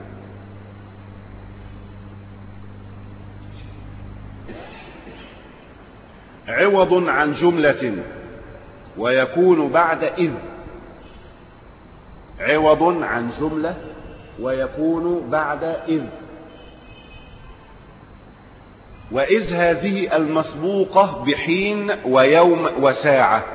عوض عن جملة ويكون بعد إذ، عوض عن جملة ويكون بعد إذ، وإذ هذه المسبوقة بحين ويوم وساعة.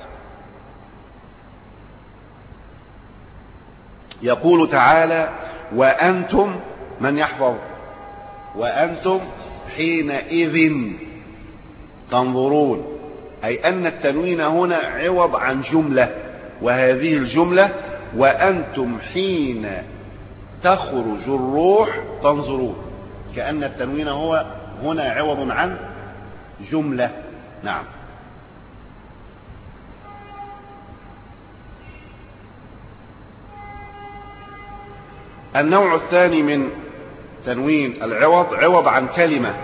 يقول تعالى وأنتم، من يحفظ؟ وأنتم حينئذ تنظرون، أي أن التنوين هنا عوض عن جملة، وهذه الجملة وأنتم حين تخرج الروح تنظرون، كأن التنوين هو هنا عوض عن جملة. نعم. النوع الثاني من تنوين العوض عوض عن كلمة،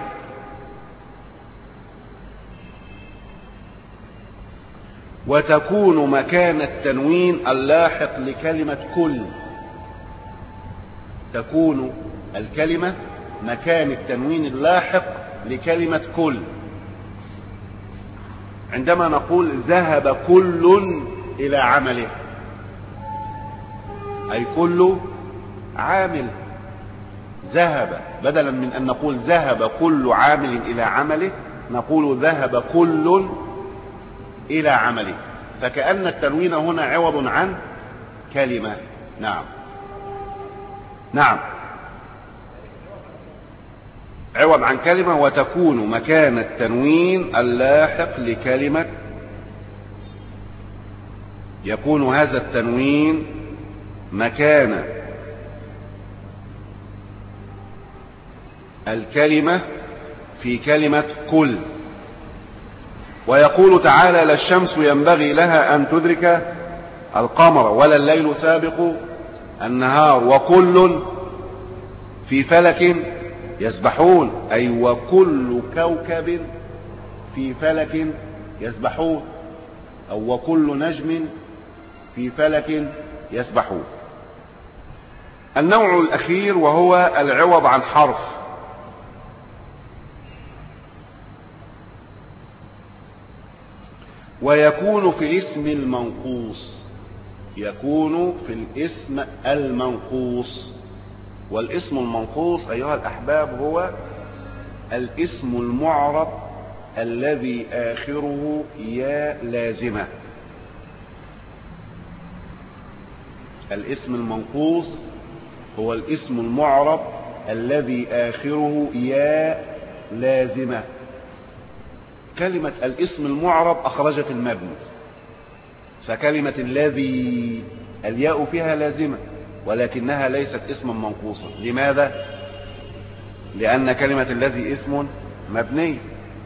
وتكون مكان التنوين اللاحق لكلمة كل، تكون الكلمة مكان التنوين اللاحق لكلمة كل. عندما نقول ذهب كل إلى عمله، أي كل عامل ذهب، بدلا من أن نقول ذهب كل عامل إلى عمله نقول ذهب كل إلى عمله، فكأن التنوين هنا عوض عن كلمة. نعم نعم عوض عن كلمة، وتكون مكان التنوين اللاحق لكلمة. يكون هذا التنوين مكان الكلمة في كلمة كل. ويقول تعالى: لا الشمس ينبغي لها أن تدرك القمر ولا الليل سابق النهار وكل في فلك يسبحون، أي وكل كوكب في فلك يسبحون، أو وكل نجم في فلك يسبحون. النوع الأخير وهو العوض عن حرف. ويكون في الاسم المنقوص، يكون في الاسم المنقوص. والاسم المنقوص أيها الأحباب هو الاسم المعرب الذي آخره ياء لازمة. الاسم المنقوص هو الاسم المعرب الذي آخره ياء لازمة. كلمة الاسم المعرب أخرجت المبني، فكلمة الذي الياء فيها لازمة ولكنها ليست اسما منقوصا. لماذا؟ لأن كلمة الذي اسم مبني،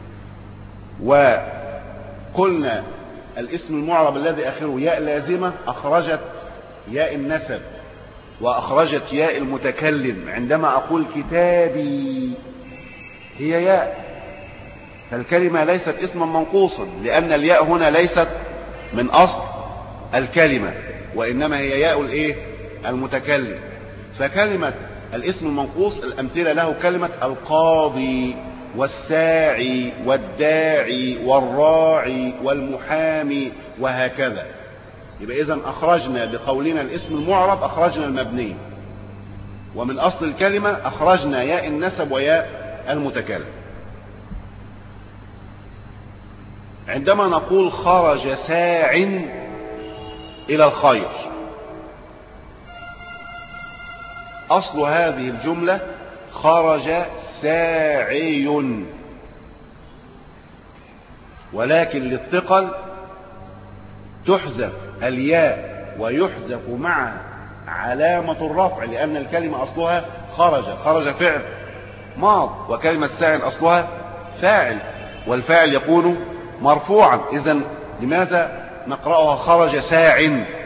وقلنا الاسم المعرب الذي آخره ياء لازمة أخرجت ياء النسب وأخرجت ياء المتكلم. عندما أقول كتابي هي ياء، فالكلمة ليست اسما منقوصا، لأن الياء هنا ليست من أصل الكلمة وإنما هي ياء الإيه؟ المتكلم. فكلمة الاسم المنقوص الأمثلة له كلمة القاضي والساعي والداعي والراعي والمحامي وهكذا. يبقى إذن أخرجنا بقولنا الاسم المعرب أخرجنا المبني، ومن أصل الكلمة أخرجنا ياء النسب وياء المتكلم. عندما نقول خرج ساع إلى الخير، أصل هذه الجملة خرج ساعي، ولكن للثقل تحذف الياء ويحذف معها علامة الرفع، لأن الكلمة أصلها خرج، خرج فعل ماض، وكلمة ساع أصلها فاعل، والفاعل يكون مرفوعا. إذن لماذا نقرأها خرج ساع؟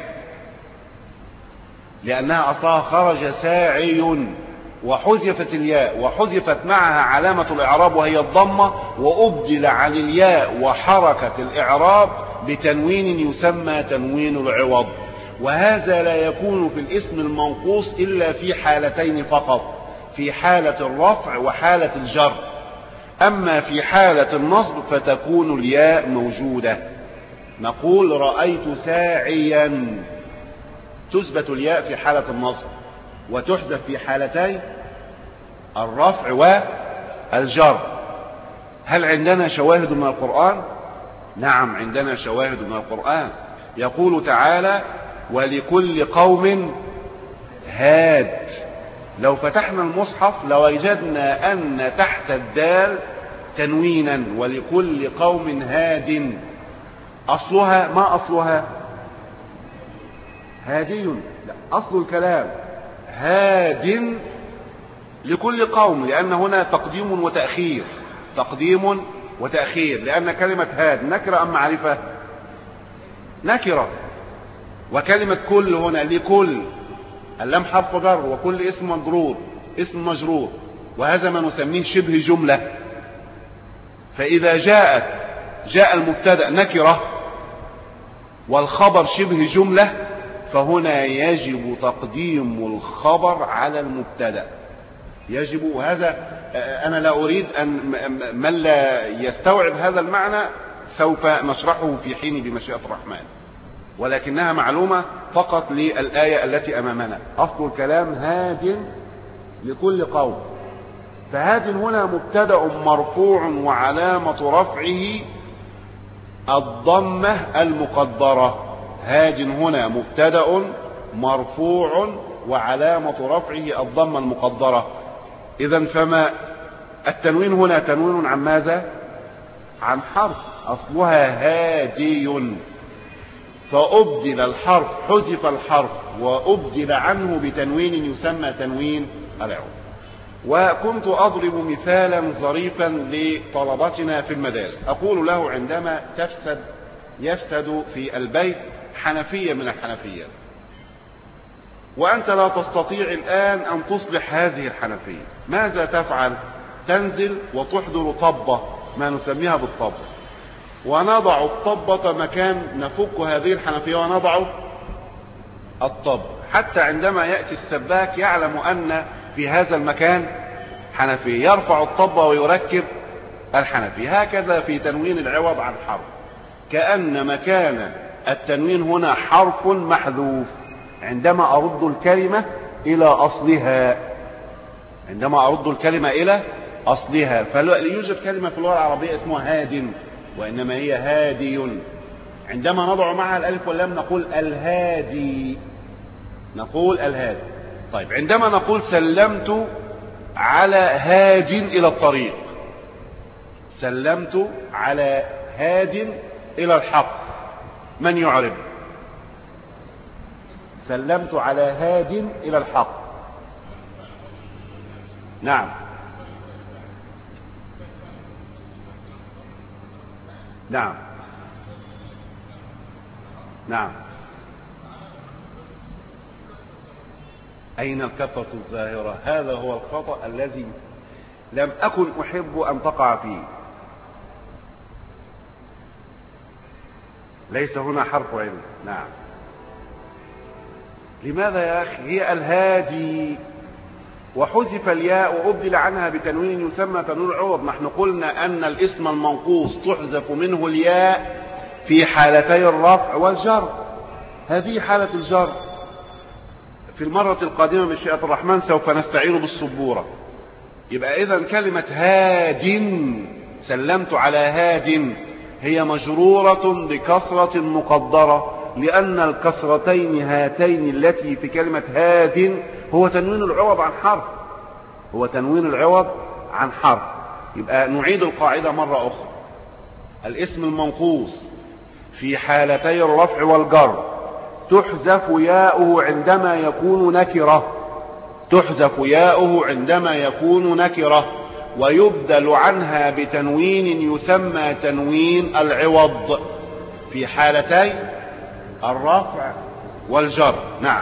لأنها أصلها خرج ساعي، وحذفت الياء وحذفت معها علامة الإعراب وهي الضمة، وأبدل عن الياء وحركة الإعراب بتنوين يسمى تنوين العوض. وهذا لا يكون في الاسم المنقوص إلا في حالتين فقط، في حالة الرفع وحالة الجر. أما في حالة النصب فتكون الياء موجودة. نقول رأيت ساعيا، تثبت الياء في حالة النصب وتحذف في حالتي الرفع والجر. هل عندنا شواهد من القرآن؟ نعم عندنا شواهد من القرآن. يقول تعالى: ولكل قوم هاد. لو فتحنا المصحف لوجدنا أن تحت الدال تنوينا، ولكل قوم هاد. أصلها ما أصلها؟ هادي. لا، أصل الكلام هاد لكل قوم، لأن هنا تقديم وتأخير، تقديم وتأخير، لأن كلمة هاد نكرة أم معرفة؟ نكرة. وكلمة كل هنا لكل، اللام حرف جر، وكل اسم مجرور، اسم مجرور، وهذا ما نسميه شبه جملة. فإذا جاءت جاء المبتدأ نكرة والخبر شبه جملة، فهنا يجب تقديم الخبر على المبتدأ. يجب. وهذا أنا لا أريد أن من لا يستوعب هذا المعنى سوف نشرحه في حين بمشيئة الرحمن، ولكنها معلومة فقط للآية التي أمامنا. أصل الكلام هاد لكل قوم، فهاد هنا مبتدأ مرفوع وعلامة رفعه الضمة المقدرة. هاد هنا مبتدأ مرفوع وعلامة رفعه الضمة المقدرة. إذن فما التنوين هنا تنوين عن ماذا؟ عن حرف أصلها هادي، فأبدل الحرف، حذف الحرف وأبدل عنه بتنوين يسمى تنوين العوض. وكنت أضرب مثالا ظريفا لطلبتنا في المدارس، أقول له عندما تفسد يفسد في البيت حنفية من الحنفيات، وأنت لا تستطيع الآن أن تصلح هذه الحنفية، ماذا تفعل؟ تنزل وتحضر طبة، ما نسميها بالطبة، ونضع الطبة مكان نفك هذه الحنفية ونضع الطب، حتى عندما يأتي السباك يعلم أن في هذا المكان حنفية، يرفع الطبة ويركب الحنفية. هكذا في تنوين العوض عن حرف، كأن مكان التنوين هنا حرف محذوف عندما أرد الكلمة إلى أصلها، عندما أرد الكلمة إلى أصلها. فلا يوجد كلمة في اللغة العربية اسمها هاد، وإنما هي هادي. عندما نضع معها الألف واللام نقول الهادي، نقول الهادي. طيب عندما نقول سلمت على هاد إلى الطريق، سلمت على هاد إلى الحق، من يعرب؟ سلمت على هاد إلى الحق. نعم نعم نعم. أين الكفة الظاهرة؟ هذا هو الخطأ الذي لم أكن أحب أن تقع فيه. ليس هنا حرف علم. نعم. لماذا يا أخي؟ هي الهادي وحذف الياء وأبدل عنها بتنوين يسمى تنوين العوض. نحن قلنا أن الاسم المنقوص تحذف منه الياء في حالتي الرفع والجر، هذه حالة الجر. في المرة القادمة بمشيئة الرحمن سوف نستعين بالسبورة. يبقى إذن كلمة هاد، سلمت على هاد، هي مجرورة بكسرة مقدرة، لأن الكسرتين هاتين التي في كلمة هاد هو تنوين العوض عن حرف، هو تنوين العوض عن حرف. يبقى نعيد القاعدة مرة أخرى. الاسم المنقوص في حالتي الرفع والجر تحذف ياؤه عندما يكون نكرة، تحذف ياؤه عندما يكون نكرة، ويبدل عنها بتنوين يسمى تنوين العوض في حالتي الرفع والجر. نعم.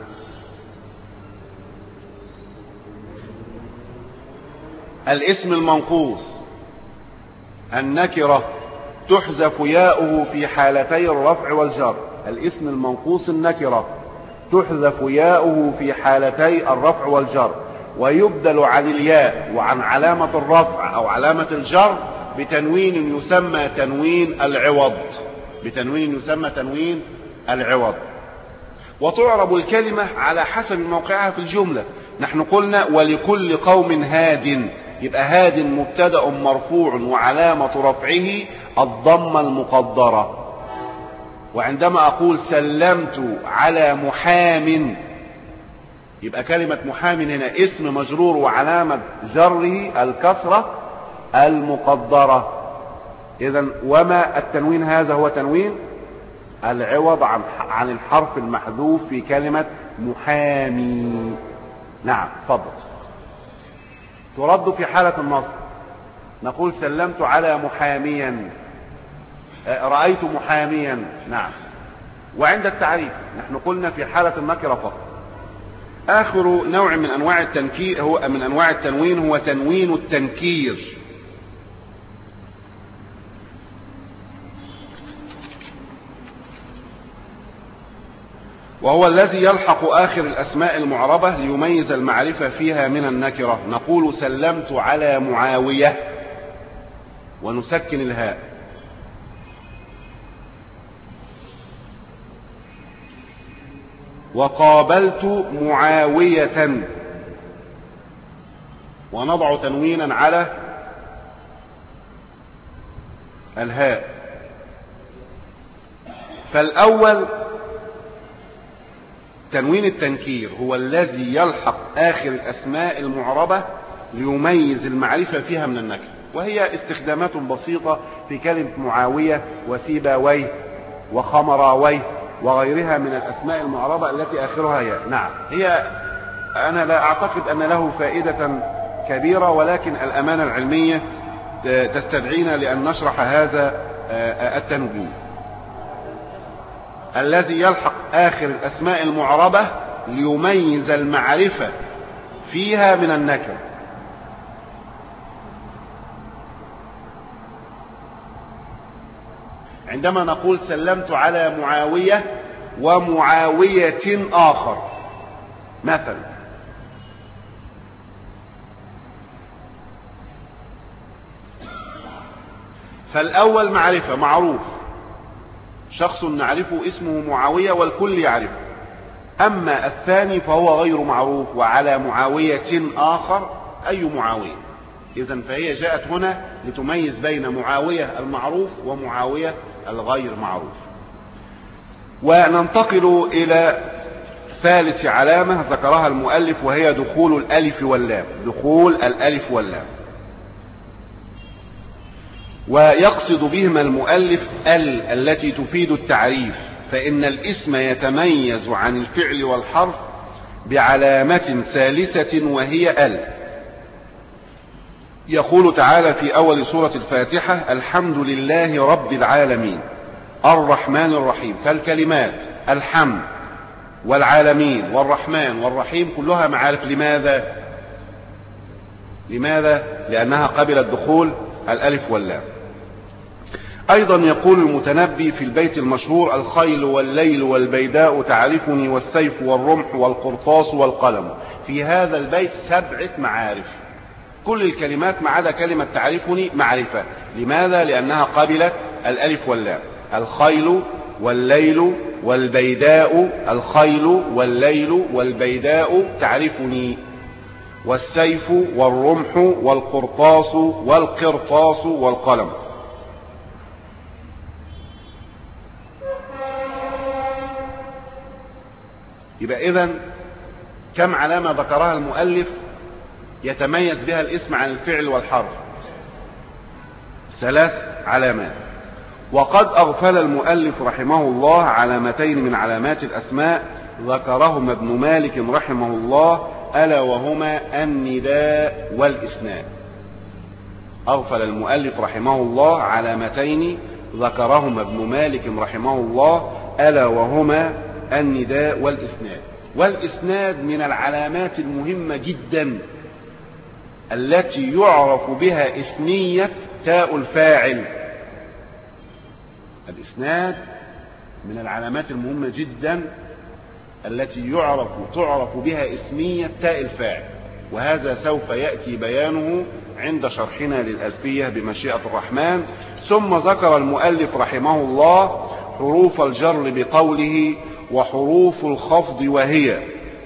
الاسم المنقوص النكرة تحذف ياؤه في حالتي الرفع والجر، الاسم المنقوص النكرة تحذف ياؤه في حالتي الرفع والجر، ويبدل عن الياء وعن علامة الرفع أو علامة الجر بتنوين يسمى تنوين العوض، بتنوين يسمى تنوين العوض. وتعرب الكلمة على حسب موقعها في الجملة. نحن قلنا ولكل قوم هاد، يبقى هاد مبتدأ مرفوع وعلامة رفعه الضمة المقدرة. وعندما أقول سلمت على محام، يبقى كلمة محام هنا اسم مجرور وعلامة جره الكسرة المقدرة. إذن وما التنوين هذا؟ هو تنوين العوض عن عن الحرف المحذوف في كلمة محامي. نعم تفضل. ترد في حالة النصب، نقول سلمت على محاميا، رأيت محاميا. نعم. وعند التعريف نحن قلنا في حالة النكرة فقط. آخر نوع من أنواع التنكير هو من أنواع التنوين هو تنوين التنكير. وهو الذي يلحق آخر الأسماء المعربة ليميز المعرفة فيها من النكرة. نقول سلمت على معاوية ونسكن الهاء، وقابلت معاوية ونضع تنوينا على الهاء. فالأول تنوين التنكير هو الذي يلحق آخر الأسماء المعربة ليميز المعرفة فيها من النكرة، وهي استخدامات بسيطة في كلمة معاوية وسيباويه وخمراويه وغيرها من الأسماء المعربة التي آخرها ياء. نعم، هي أنا لا أعتقد أن له فائدة كبيرة، ولكن الأمانة العلمية تستدعينا لأن نشرح هذا التنوين. الذي يلحق آخر الأسماء المعربة ليميز المعرفة فيها من النكرة. عندما نقول سلمت على معاوية ومعاوية آخر مثلا، فالأول معرفة معروف، شخص نعرفه اسمه معاوية والكل يعرفه. أما الثاني فهو غير معروف، وعلى معاوية آخر أي معاوية. إذن فهي جاءت هنا لتميز بين معاوية المعروف ومعاوية الغير معروف. وننتقل إلى ثالث علامة ذكرها المؤلف، وهي دخول الألف واللام. دخول الألف واللام، ويقصد بهما المؤلف ال التي تفيد التعريف، فإن الاسم يتميز عن الفعل والحرف بعلامة ثالثة وهي ال. يقول تعالى في أول سورة الفاتحة: الحمد لله رب العالمين الرحمن الرحيم. فالكلمات الحمد والعالمين والرحمن والرحيم كلها معارف. لماذا؟ لماذا؟ لأنها قبلت دخول الألف واللام. أيضا يقول المتنبي في البيت المشهور: الخيل والليل والبيداء تعرفني والسيف والرمح والقرطاس والقلم. في هذا البيت سبعة معارف، كل الكلمات ما عدا كلمة تعرفني معرفة. لماذا؟ لأنها قبلت الألف واللام. الخيل والليل والبيداء، الخيل والليل والبيداء تعرفني، والسيف والرمح والقرطاس والقرطاس والقلم. يبقى إذن كم علامة ذكرها المؤلف يتميز بها الاسم عن الفعل والحرف؟ ثلاث علامات. وقد أغفل المؤلف رحمه الله علامتين من علامات الأسماء ذكرهما ابن مالك رحمه الله، ألا وهما النداء والإسناد. أغفل المؤلف رحمه الله علامتين ذكرهما ابن مالك رحمه الله، ألا وهما النداء والإسناد. والإسناد من العلامات المهمة جدا التي يعرف بها اسمية تاء الفاعل. الإسناد من العلامات المهمة جدا التي يعرف تعرف بها اسمية تاء الفاعل، وهذا سوف يأتي بيانه عند شرحنا للألفية بمشيئة الرحمن. ثم ذكر المؤلف رحمه الله حروف الجر بقوله: وحروف الخفض وهي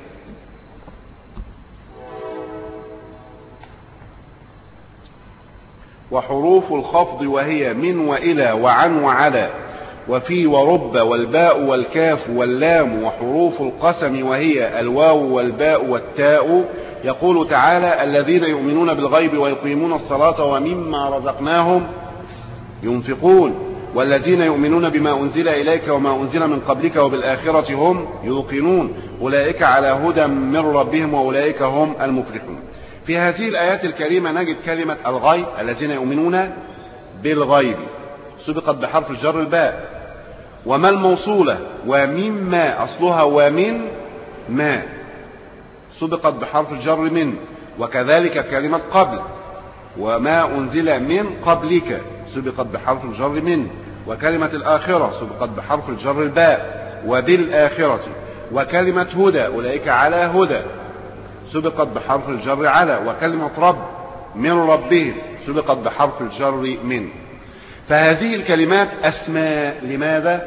وحروف الخفض وهي من وإلى وعن وعلى وفي ورب والباء والكاف واللام. وحروف القسم وهي الواو والباء والتاء. يقول تعالى: الذين يؤمنون بالغيب ويقيمون الصلاة ومما رزقناهم ينفقون، والذين يؤمنون بما أنزل إليك وما أنزل من قبلك وبالآخرة هم يوقنون، أولئك على هدى من ربهم وأولئك هم المفلحون. في هذه الآيات الكريمة نجد كلمة الغيب، الذين يؤمنون بالغيب، سبقت بحرف الجر الباء. وما الموصولة ومما، أصلها ومن ما، سبقت بحرف الجر من. وكذلك كلمة قبل، وما أنزل من قبلك، سبقت بحرف الجر من. وكلمة الآخرة سبقت بحرف الجر الباء. وبالآخرة. وكلمة هدى أولئك على هدى سبقت بحرف الجر على، وكلمة رب من ربهم سبقت بحرف الجر من. فهذه الكلمات أسماء. لماذا؟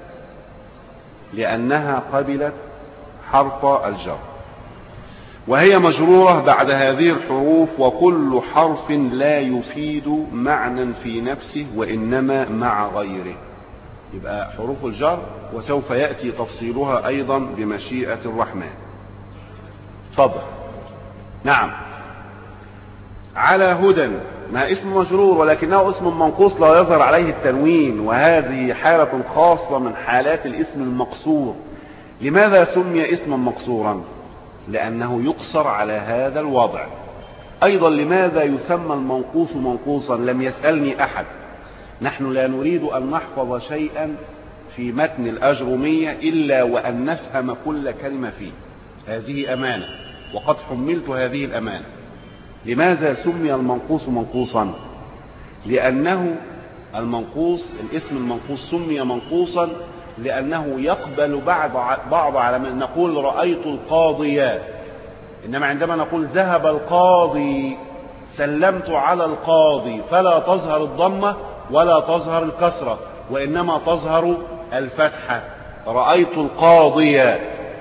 لأنها قبلت حرف الجر، وهي مجرورة بعد هذه الحروف، وكل حرف لا يفيد معنى في نفسه وإنما مع غيره. يبقى حروف الجر، وسوف يأتي تفصيلها أيضا بمشيئة الرحمن. تفضل. نعم. على هدى ما اسم مجرور، ولكنه اسم منقوص لا يظهر عليه التنوين، وهذه حالة خاصة من حالات الاسم المقصور. لماذا سمي اسما مقصورا؟ لأنه يقصر على هذا الوضع. أيضا لماذا يسمى المنقوص منقوصا؟ لم يسألني أحد. نحن لا نريد أن نحفظ شيئا في متن الأجرمية إلا وأن نفهم كل كلمة فيه. هذه أمانة، وقد حملت هذه الأمانة. لماذا سمي المنقوص منقوصا؟ لأنه المنقوص، الاسم المنقوص سمي منقوصا لأنه يقبل بعض بعض على من نقول رأيت القاضي، إنما عندما نقول ذهب القاضي سلمت على القاضي فلا تظهر الضمة ولا تظهر الكسرة، وإنما تظهر الفتحة. رأيت القاضي،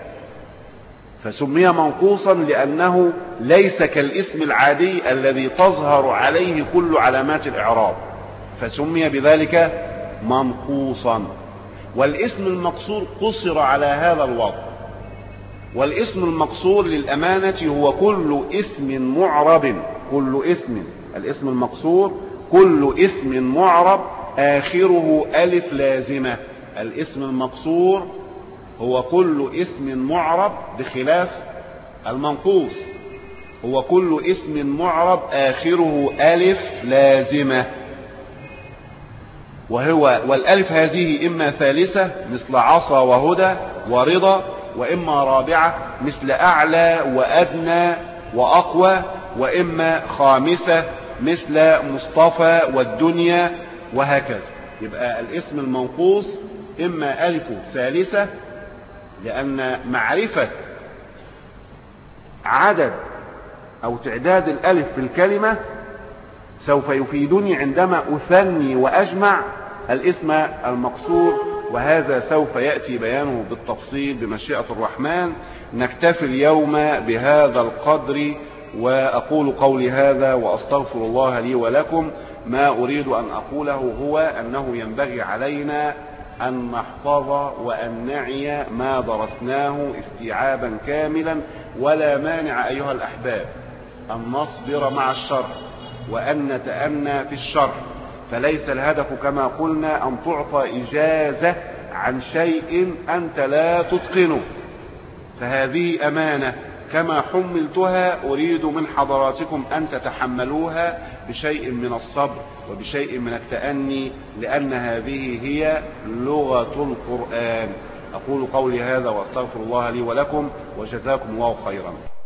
فسمي منقوصا لأنه ليس كالاسم العادي الذي تظهر عليه كل علامات الإعراب، فسمي بذلك منقوصا. والاسم المقصور قصر على هذا الوضع. والاسم المقصور للأمانة هو كل اسم معرب، كل اسم، الاسم المقصور كل اسم معرب آخره ألف لازمة. الاسم المقصور هو كل اسم معرب بخلاف المنقوص، هو كل اسم معرب آخره ألف لازمة. وهو والألف هذه إما ثالثة مثل عصا وهدى ورضا، وإما رابعة مثل أعلى وأدنى وأقوى، وإما خامسة مثل مصطفى والدنيا، وهكذا. يبقى الاسم المنقوص إما ألف ثالثة، لأن معرفة عدد أو تعداد الألف في الكلمة سوف يفيدني عندما أثني وأجمع الاسم المقصور، وهذا سوف يأتي بيانه بالتفصيل بمشيئة الرحمن. نكتفي اليوم بهذا القدر، وأقول قولي هذا وأستغفر الله لي ولكم. ما أريد أن أقوله هو أنه ينبغي علينا أن نحفظ وأن نعي ما درسناه استيعابا كاملا، ولا مانع أيها الأحباب أن نصبر مع الشرح وأن نتأنى في الشرح. فليس الهدف كما قلنا أن تعطى إجازة عن شيء أنت لا تتقنه، فهذه أمانة كما حملتها أريد من حضراتكم أن تتحملوها بشيء من الصبر وبشيء من التأني، لأن هذه هي لغة القرآن. أقول قولي هذا وأستغفر الله لي ولكم، وجزاكم الله خيرا.